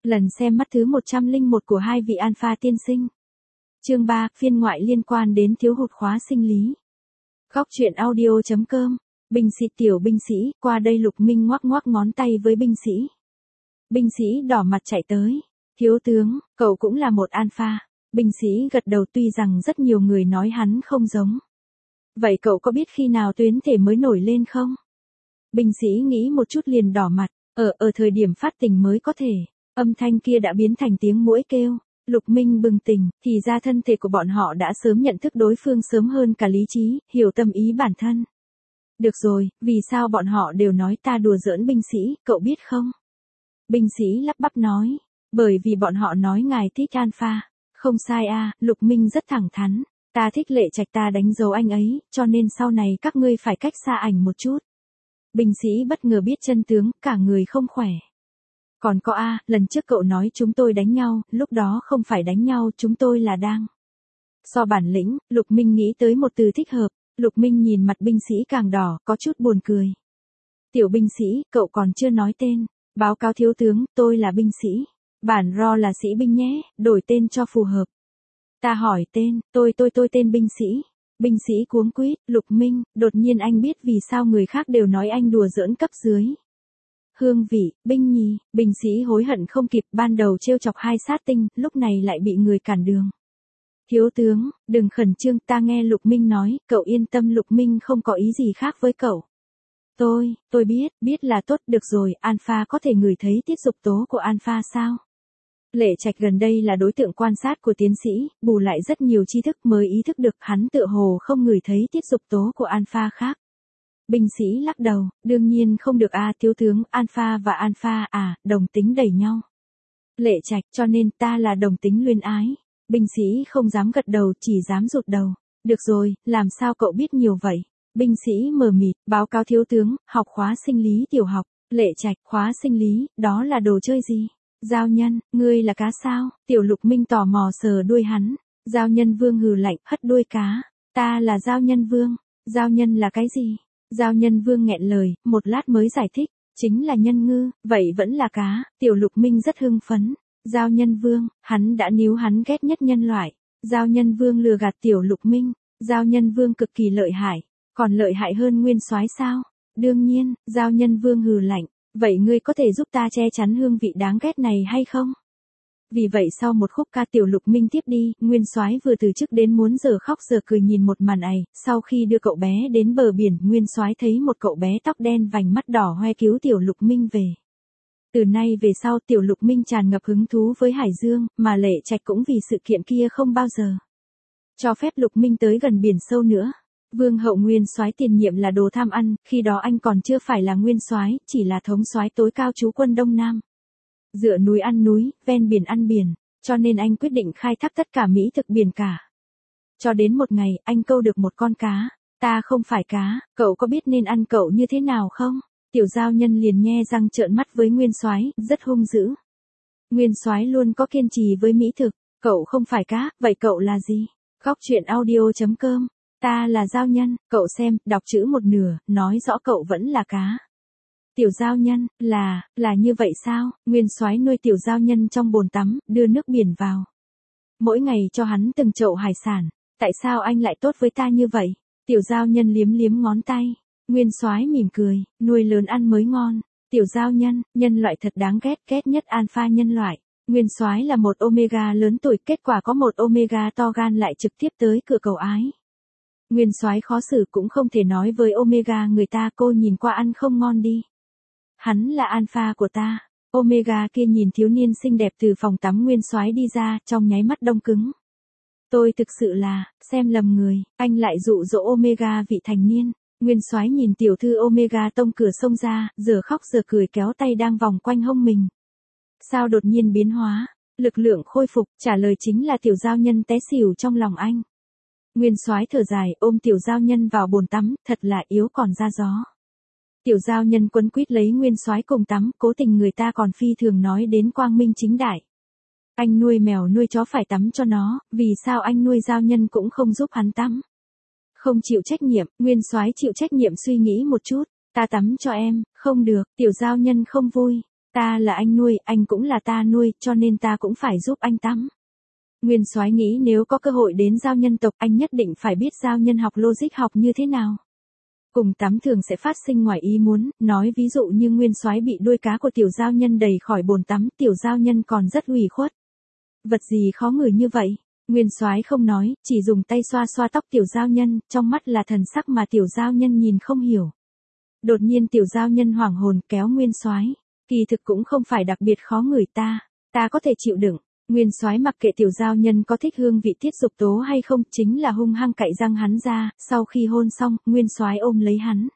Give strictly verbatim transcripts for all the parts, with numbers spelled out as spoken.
Lần xem mắt thứ một trăm lẻ một của hai vị alpha tiên sinh. Chương ba, phiên ngoại liên quan đến thiếu hụt khóa sinh lý. Góc truyện audio chấm com. Binh sĩ tiểu binh sĩ, qua đây Lục Minh ngoắc ngoắc ngón tay với binh sĩ. Binh sĩ đỏ mặt chạy tới. Thiếu tướng, cậu cũng là một alpha. Binh sĩ gật đầu, tuy rằng rất nhiều người nói hắn không giống. Vậy cậu có biết khi nào tuyến thể mới nổi lên không? Binh sĩ nghĩ một chút liền đỏ mặt. Ở ở thời điểm phát tình mới có thể. Âm thanh kia đã biến thành tiếng muỗi kêu. Lục Minh bừng tỉnh, thì ra thân thể của bọn họ đã sớm nhận thức đối phương sớm hơn cả lý trí, hiểu tâm ý bản thân. Được rồi, vì sao bọn họ đều nói ta đùa giỡn binh sĩ, cậu biết không? Binh sĩ lắp bắp nói, bởi vì bọn họ nói ngài thích alpha. Không sai a, Lục Minh rất thẳng thắn, ta thích Lệ Trạch, ta đánh dấu anh ấy, cho nên sau này các ngươi phải cách xa ảnh một chút. Binh sĩ bất ngờ biết chân tướng, cả người không khỏe. Còn có a, lần trước cậu nói chúng tôi đánh nhau, lúc đó không phải đánh nhau, chúng tôi là đang. So bản lĩnh, Lục Minh nghĩ tới một từ thích hợp. Lục Minh nhìn mặt binh sĩ càng đỏ, có chút buồn cười. Tiểu binh sĩ, cậu còn chưa nói tên. Báo cáo thiếu tướng, tôi là binh sĩ. Bản ro là sĩ binh nhé, đổi tên cho phù hợp. Ta hỏi tên, tôi tôi tôi tên binh sĩ. Binh sĩ cuống quýt, Lục Minh, đột nhiên anh biết vì sao người khác đều nói anh đùa giỡn cấp dưới. Hương vị, binh nhì, binh sĩ hối hận không kịp, ban đầu trêu chọc hai sát tinh, lúc này lại bị người cản đường. Thiếu tướng, đừng khẩn trương, ta nghe Lục Minh nói, cậu yên tâm, Lục Minh không có ý gì khác với cậu. Tôi, tôi biết, biết là tốt, được rồi, alpha có thể ngửi thấy tiết dục tố của alpha sao? Lệ Trạch gần đây là đối tượng quan sát của tiến sĩ, bù lại rất nhiều tri thức mới ý thức được hắn tựa hồ không ngửi thấy tiết dục tố của alpha khác. Binh sĩ lắc đầu, đương nhiên không được a, thiếu tướng, alpha và alpha à, đồng tính đẩy nhau. Lệ Trạch, cho nên ta là đồng tính luyến ái. Binh sĩ không dám gật đầu, chỉ dám rụt đầu. Được rồi, làm sao cậu biết nhiều vậy? Binh sĩ mờ mịt, báo cáo thiếu tướng, học khóa sinh lý tiểu học. Lệ Trạch, khóa sinh lý, đó là đồ chơi gì? Giao nhân, ngươi là cá sao? Tiểu Lục Minh tò mò sờ đuôi hắn. Giao nhân vương hừ lạnh, hất đuôi cá. Ta là giao nhân vương. Giao nhân là cái gì? Giao nhân vương nghẹn lời, một lát mới giải thích. Chính là nhân ngư, vậy vẫn là cá. Tiểu Lục Minh rất hưng phấn. Giao nhân vương, hắn đã níu hắn ghét nhất nhân loại. Giao nhân vương lừa gạt Tiểu Lục Minh. Giao nhân vương cực kỳ lợi hại. Còn lợi hại hơn nguyên soái sao? Đương nhiên, giao nhân vương hừ lạnh. Vậy ngươi có thể giúp ta che chắn hương vị đáng ghét này hay không? Vì vậy sau một khúc ca Tiểu Lục Minh tiếp đi, nguyên soái vừa từ chức đến muốn giờ khóc giờ cười nhìn một màn này, sau khi đưa cậu bé đến bờ biển, nguyên soái thấy một cậu bé tóc đen vành mắt đỏ hoe cứu Tiểu Lục Minh về. Từ nay về sau Tiểu Lục Minh tràn ngập hứng thú với Hải Dương, mà Lệ Trạch cũng vì sự kiện kia không bao giờ cho phép Lục Minh tới gần biển sâu nữa. Vương hậu nguyên soái tiền nhiệm là đồ tham ăn, khi đó anh còn chưa phải là nguyên soái, chỉ là thống soái tối cao trú quân Đông Nam. Dựa núi ăn núi, ven biển ăn biển, cho nên anh quyết định khai thác tất cả mỹ thực biển cả. Cho đến một ngày, anh câu được một con cá. Ta không phải cá, cậu có biết nên ăn cậu như thế nào không? Tiểu giao nhân liền nhe răng trợn mắt với nguyên soái, rất hung dữ. Nguyên soái luôn có kiên trì với mỹ thực, cậu không phải cá, vậy cậu là gì? Góc truyện audio chấm com. Ta là giao nhân, cậu xem, đọc chữ một nửa, nói rõ cậu vẫn là cá. Tiểu giao nhân, là, là như vậy sao? Nguyên soái nuôi tiểu giao nhân trong bồn tắm, đưa nước biển vào. Mỗi ngày cho hắn từng chậu hải sản. Tại sao anh lại tốt với ta như vậy? Tiểu giao nhân liếm liếm ngón tay. Nguyên soái mỉm cười, nuôi lớn ăn mới ngon. Tiểu giao nhân, nhân loại thật đáng ghét, ghét nhất alpha nhân loại. Nguyên soái là một omega lớn tuổi, kết quả có một omega to gan lại trực tiếp tới cửa cầu ái. Nguyên soái khó xử cũng không thể nói với omega người ta, cô nhìn qua ăn không ngon đi. Hắn là alpha của ta. Omega kia nhìn thiếu niên xinh đẹp từ phòng tắm nguyên soái đi ra, trong nháy mắt đông cứng. Tôi thực sự là, xem lầm người, anh lại dụ dỗ omega vị thành niên. Nguyên soái nhìn tiểu thư omega tông cửa xông ra, giờ khóc giờ cười kéo tay đang vòng quanh hông mình. Sao đột nhiên biến hóa? Lực lượng khôi phục, trả lời chính là tiểu giao nhân té xỉu trong lòng anh. Nguyên soái thở dài, ôm tiểu giao nhân vào bồn tắm, thật là yếu còn ra gió. Tiểu giao nhân quấn quýt lấy nguyên soái cùng tắm, cố tình người ta còn phi thường nói đến quang minh chính đại. Anh nuôi mèo nuôi chó phải tắm cho nó, vì sao anh nuôi giao nhân cũng không giúp hắn tắm? Không chịu trách nhiệm, nguyên soái chịu trách nhiệm suy nghĩ một chút, ta tắm cho em, không được, tiểu giao nhân không vui. Ta là anh nuôi, anh cũng là ta nuôi, cho nên ta cũng phải giúp anh tắm. Nguyên Soái nghĩ nếu có cơ hội đến giao nhân tộc, anh nhất định phải biết giao nhân học logic học như thế nào. Cùng tắm thường sẽ phát sinh ngoài ý muốn, nói ví dụ như Nguyên Soái bị đuôi cá của tiểu giao nhân đẩy khỏi bồn tắm, tiểu giao nhân còn rất ủy khuất. Vật gì khó ngửi như vậy? Nguyên Soái không nói, chỉ dùng tay xoa xoa tóc tiểu giao nhân, trong mắt là thần sắc mà tiểu giao nhân nhìn không hiểu. Đột nhiên tiểu giao nhân hoảng hồn kéo Nguyên Soái, kỳ thực cũng không phải đặc biệt khó ngửi ta, ta có thể chịu đựng. Nguyên Soái mặc kệ tiểu giao nhân có thích hương vị tiết dục tố hay không, chính là hung hăng cạy răng hắn ra, sau khi hôn xong, Nguyên Soái ôm lấy hắn.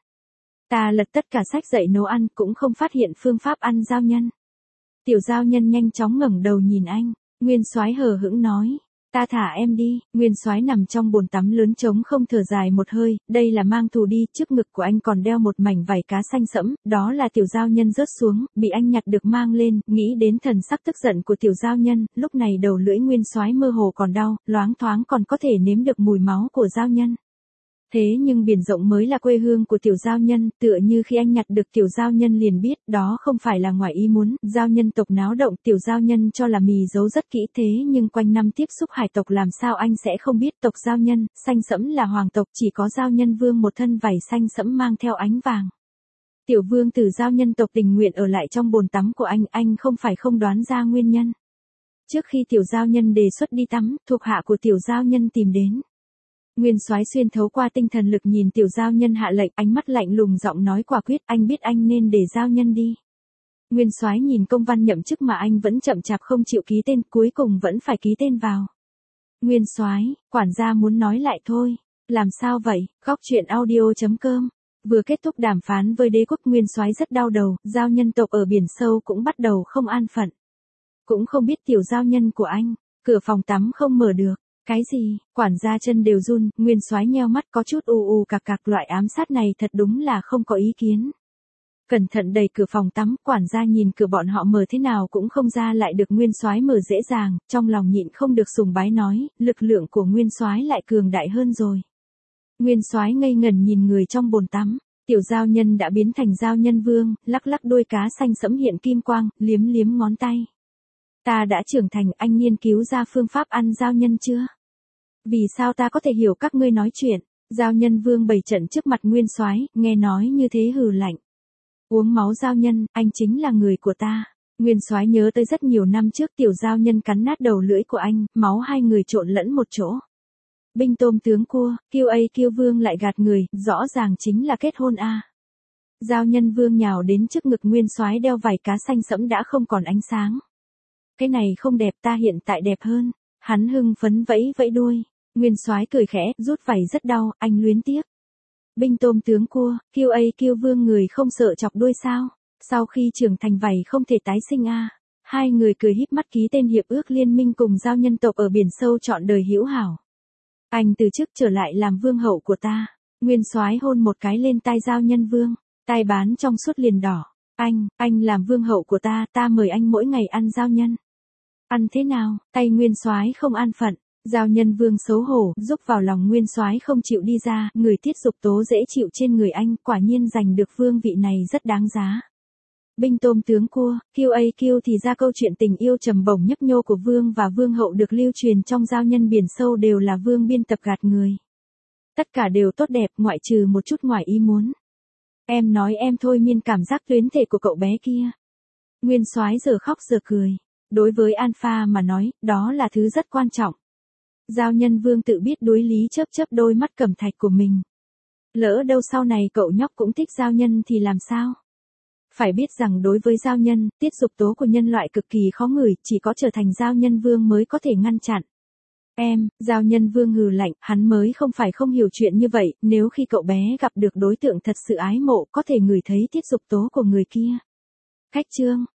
Ta lật tất cả sách dạy nấu ăn, cũng không phát hiện phương pháp ăn giao nhân. Tiểu giao nhân nhanh chóng ngẩng đầu nhìn anh, Nguyên Soái hờ hững nói, ta thả em đi. Nguyên Soái nằm trong bồn tắm lớn trống không thở dài một hơi, đây là mang thù đi, trước ngực của anh còn đeo một mảnh vảy cá xanh sẫm, đó là tiểu giao nhân rớt xuống, bị anh nhặt được mang lên, nghĩ đến thần sắc tức giận của tiểu giao nhân, lúc này đầu lưỡi Nguyên Soái mơ hồ còn đau, loáng thoáng còn có thể nếm được mùi máu của giao nhân. Thế nhưng biển rộng mới là quê hương của tiểu giao nhân, tựa như khi anh nhặt được tiểu giao nhân liền biết, đó không phải là ngoài ý muốn, giao nhân tộc náo động, tiểu giao nhân cho là mì giấu rất kỹ thế nhưng quanh năm tiếp xúc hải tộc làm sao anh sẽ không biết tộc giao nhân, xanh sẫm là hoàng tộc, chỉ có giao nhân vương một thân vảy xanh sẫm mang theo ánh vàng. Tiểu vương tử giao nhân tộc tình nguyện ở lại trong bồn tắm của anh, anh không phải không đoán ra nguyên nhân. Trước khi tiểu giao nhân đề xuất đi tắm, thuộc hạ của tiểu giao nhân tìm đến. Nguyên Soái xuyên thấu qua tinh thần lực nhìn tiểu giao nhân hạ lệnh, ánh mắt lạnh lùng giọng nói quả quyết, anh biết anh nên để giao nhân đi. Nguyên Soái nhìn công văn nhậm chức mà anh vẫn chậm chạp không chịu ký tên, cuối cùng vẫn phải ký tên vào. Nguyên Soái, quản gia muốn nói lại thôi. Làm sao vậy? Góc truyện audio chấm com. Vừa kết thúc đàm phán với đế quốc, Nguyên Soái rất đau đầu, giao nhân tộc ở biển sâu cũng bắt đầu không an phận. Cũng không biết tiểu giao nhân của anh, cửa phòng tắm không mở được. Cái gì? Quản gia chân đều run, Nguyên Soái nheo mắt có chút u u cạc cạc, loại ám sát này thật đúng là không có ý kiến. Cẩn thận đẩy cửa phòng tắm, quản gia nhìn cửa bọn họ mở thế nào cũng không ra lại được Nguyên Soái mở dễ dàng, trong lòng nhịn không được sùng bái nói, lực lượng của Nguyên Soái lại cường đại hơn rồi. Nguyên Soái ngây ngẩn nhìn người trong bồn tắm, tiểu giao nhân đã biến thành giao nhân vương, lắc lắc đuôi cá xanh sẫm hiện kim quang, liếm liếm ngón tay. Ta đã trưởng thành, anh nghiên cứu ra phương pháp ăn giao nhân chưa? Vì sao ta có thể hiểu các ngươi nói chuyện? Giao nhân vương bày trận trước mặt Nguyên Soái, nghe nói như thế hừ lạnh. Uống máu giao nhân, anh chính là người của ta. Nguyên Soái nhớ tới rất nhiều năm trước tiểu giao nhân cắn nát đầu lưỡi của anh, máu hai người trộn lẫn một chỗ. Binh tôm tướng cua, kiêu ấy kiêu vương lại gạt người, rõ ràng chính là kết hôn a. Giao nhân vương nhào đến trước ngực Nguyên Soái đeo vảy cá xanh sẫm đã không còn ánh sáng. Cái này không đẹp, ta hiện tại đẹp hơn. Hắn hưng phấn vẫy vẫy đuôi. Nguyên Soái cười khẽ, rút vảy rất đau, anh luyến tiếc. Binh tôm tướng cua, kiêu ấy kiêu vương người không sợ chọc đuôi sao? Sau khi trưởng thành vảy không thể tái sinh a. À. Hai người cười híp mắt ký tên hiệp ước liên minh cùng giao nhân tộc ở biển sâu trọn đời hữu hảo. Anh từ chức trở lại làm vương hậu của ta. Nguyên Soái hôn một cái lên tai giao nhân vương, tai bán trong suốt liền đỏ. Anh, anh làm vương hậu của ta, ta mời anh mỗi ngày ăn giao nhân. Ăn thế nào? Tay Nguyên Soái không an phận. Giao nhân vương xấu hổ, rúc vào lòng Nguyên Soái không chịu đi ra, người tiết dục tố dễ chịu trên người anh, quả nhiên giành được vương vị này rất đáng giá. Binh tôm tướng cua, kiêu ấy kiêu thì ra câu chuyện tình yêu trầm bổng nhấp nhô của vương và vương hậu được lưu truyền trong giao nhân biển sâu đều là vương biên tập gạt người. Tất cả đều tốt đẹp, ngoại trừ một chút ngoài ý muốn. Em nói em thôi miên cảm giác tuyến thể của cậu bé kia. Nguyên Soái giờ khóc giờ cười. Đối với Alpha mà nói, đó là thứ rất quan trọng. Giao nhân vương tự biết đối lý chớp chớp đôi mắt cẩm thạch của mình. Lỡ đâu sau này cậu nhóc cũng thích giao nhân thì làm sao? Phải biết rằng đối với giao nhân, tiết dục tố của nhân loại cực kỳ khó ngửi, chỉ có trở thành giao nhân vương mới có thể ngăn chặn. Em, giao nhân vương hừ lạnh, hắn mới không phải không hiểu chuyện như vậy, nếu khi cậu bé gặp được đối tượng thật sự ái mộ có thể ngửi thấy tiết dục tố của người kia. Khách trương,